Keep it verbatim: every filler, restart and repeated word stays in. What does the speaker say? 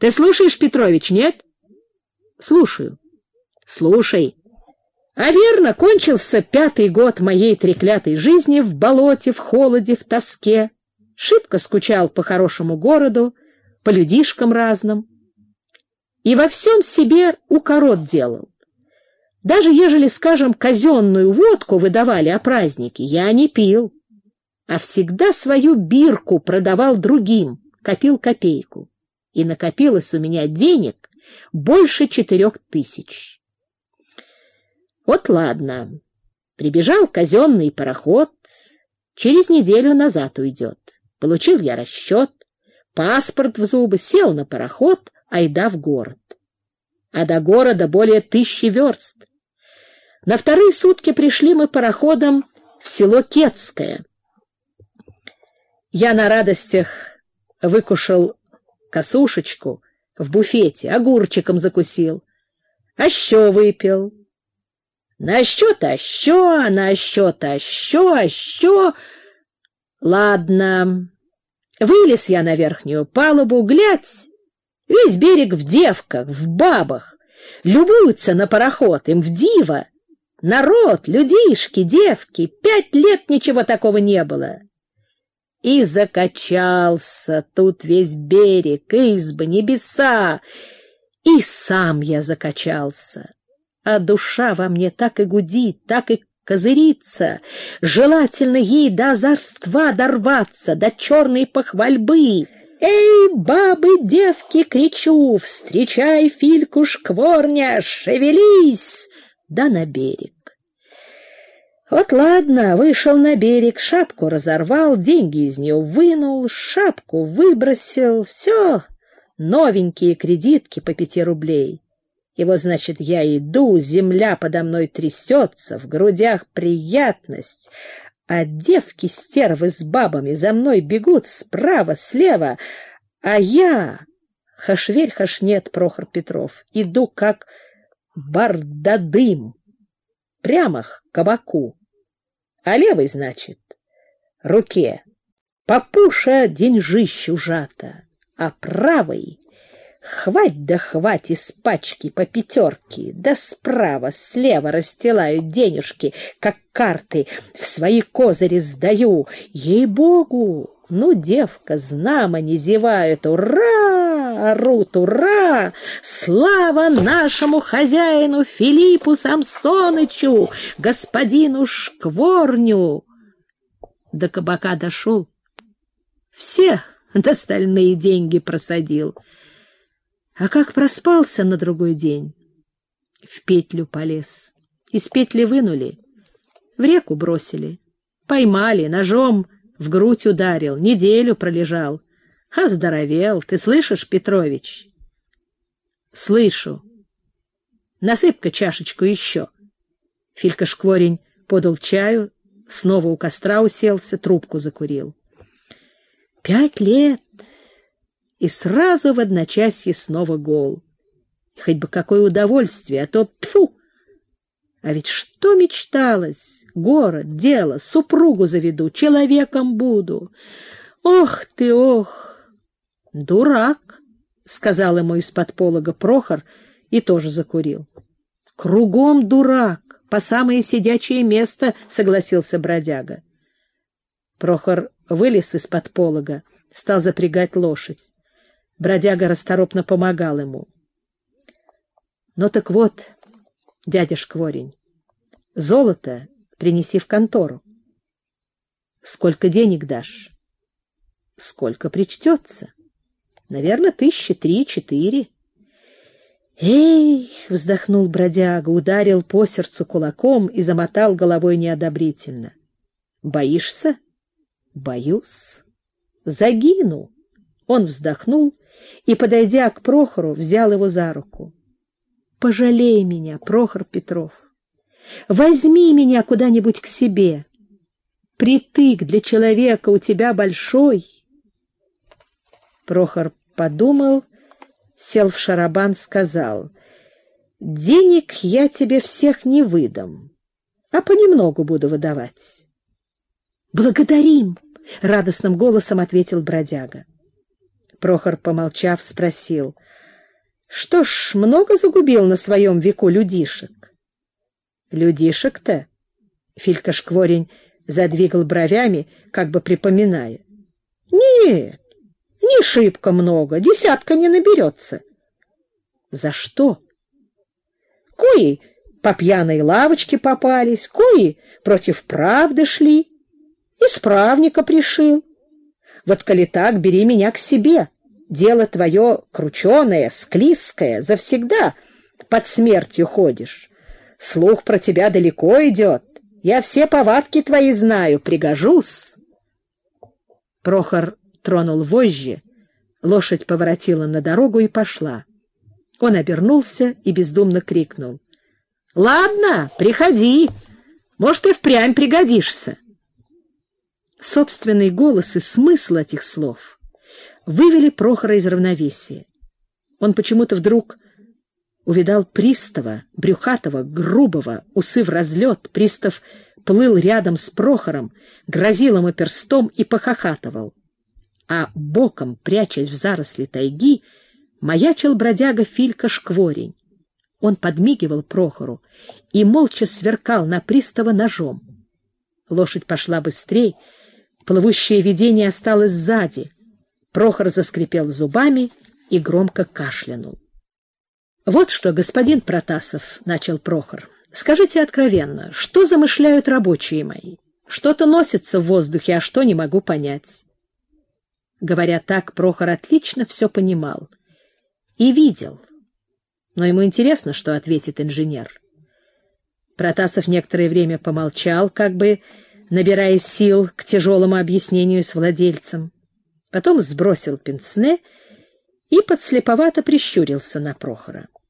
Ты слушаешь, Петрович, нет? Слушаю. Слушай. А верно, кончился пятый год моей треклятой жизни в болоте, в холоде, в тоске. Шибко скучал по хорошему городу, по людишкам разным. И во всем себе укорот делал. Даже ежели, скажем, казенную водку выдавали о празднике, я не пил, а всегда свою бирку продавал другим, копил копейку. И накопилось у меня денег больше четырех тысяч. Вот ладно, прибежал казенный пароход, через неделю назад уйдет. Получил я расчет, паспорт в зубы, сел на пароход, айда в город. А до города более тысячи верст. На вторые сутки пришли мы пароходом в село Кетское. Я на радостях выкушал косушечку в буфете, огурчиком закусил, а щё выпил. На щё-то, а щё, а на щё-то, а щё, а щё. Ладно, вылез я на верхнюю палубу, глядь, весь берег в девках, в бабах, любуются на пароход, им в диво. Народ, людишки, девки, пять лет ничего такого не было. И закачался тут весь берег, избы, небеса, и сам я закачался. А душа во мне так и гудит, так и козырится, желательно ей до озорства дорваться, до черной похвальбы. «Эй, бабы, девки!» — кричу, «встречай Фильку Шкворня, шевелись!» Да на берег. Вот ладно, вышел на берег, шапку разорвал, деньги из нее вынул, шапку выбросил, все, новенькие кредитки по пяти рублей. И вот, значит, я иду, земля подо мной трясется, в грудях приятность, а девки-стервы с бабами за мной бегут справа, слева, а я, хашверь хашнет Прохор Петров, иду как бардадым, прямо к кабаку, а левой, значит, руке папуша деньжищу жата, а правой хвать да хвать из пачки по пятерке, да справа, слева расстилаю денежки, как карты, в свои козыри сдаю. Ей-богу, ну, девка, знамени зевают, ура, орут, ура, слава нашему хозяину Филиппу Самсонычу, господину Шкворню. До кабака дошел, все остальные деньги просадил. А как проспался на другой день? В петлю полез. Из петли вынули, в реку бросили. Поймали, ножом в грудь ударил, неделю пролежал. Оздоровел, ты слышишь, Петрович? Слышу. Насыпь-ка чашечку еще. Филька Шкворень подал чаю, снова у костра уселся, трубку закурил. Пять лет, и сразу в одночасье снова гол. И хоть бы какое удовольствие, а то тьфу! А ведь что мечталось? Город, дело, супругу заведу, человеком буду. Ох ты, ох! Дурак, — сказал ему из-под полога Прохор и тоже закурил. Кругом дурак, по самое сидячее место, — согласился бродяга. Прохор вылез из-под полога, стал запрягать лошадь. Бродяга расторопно помогал ему. — Ну так вот, дядя Шкворень, золото принеси в контору. — Сколько денег дашь? — Сколько причтется. Наверное, тысячи три-четыре. — Эй! — вздохнул бродяга, ударил по сердцу кулаком и замотал головой неодобрительно. — Боишься? — Боюсь. — Загину. Он вздохнул и, подойдя к Прохору, взял его за руку. — Пожалей меня, Прохор Петров. Возьми меня куда-нибудь к себе. Притык для человека у тебя большой. Прохор подумал, сел в шарабан, сказал: — Денег я тебе всех не выдам, а понемногу буду выдавать. — Благодарим! — радостным голосом ответил бродяга. Прохор, помолчав, спросил: Что ж, много загубил на своем веку людишек. Людишек-то? Филька Шкворень задвигал бровями, как бы припоминая. Нет, не шибко много, десятка не наберется. За что? Кои по пьяной лавочке попались, кои против правды шли. Исправника пришил. Вот коли так, бери меня к себе. Дело твое крученое, склизкое, завсегда под смертью ходишь. Слух про тебя далеко идет. Я все повадки твои знаю, пригожусь. Прохор тронул вожжи, лошадь поворотила на дорогу и пошла. Он обернулся и бездумно крикнул: — Ладно, приходи, может, и впрямь пригодишься. Собственный голос и смысл этих слов вывели Прохора из равновесия. Он почему-то вдруг увидал пристава, брюхатого, грубого, усы в разлет. Пристав плыл рядом с Прохором, грозил ему перстом и похохатывал. А боком, прячась в заросли тайги, маячил бродяга Филька Шкворень. Он подмигивал Прохору и молча сверкал на пристава ножом. Лошадь пошла быстрей, плывущее видение осталось сзади. Прохор заскрипел зубами и громко кашлянул. — Вот что, господин Протасов, — начал Прохор, — скажите откровенно, что замышляют рабочие мои? Что-то носится в воздухе, а что не могу понять. Говоря так, Прохор отлично все понимал и видел, но ему интересно, что ответит инженер. Протасов некоторое время помолчал, как бы набирая сил к тяжелому объяснению с владельцем. Потом сбросил пенсне и подслеповато прищурился на Прохора.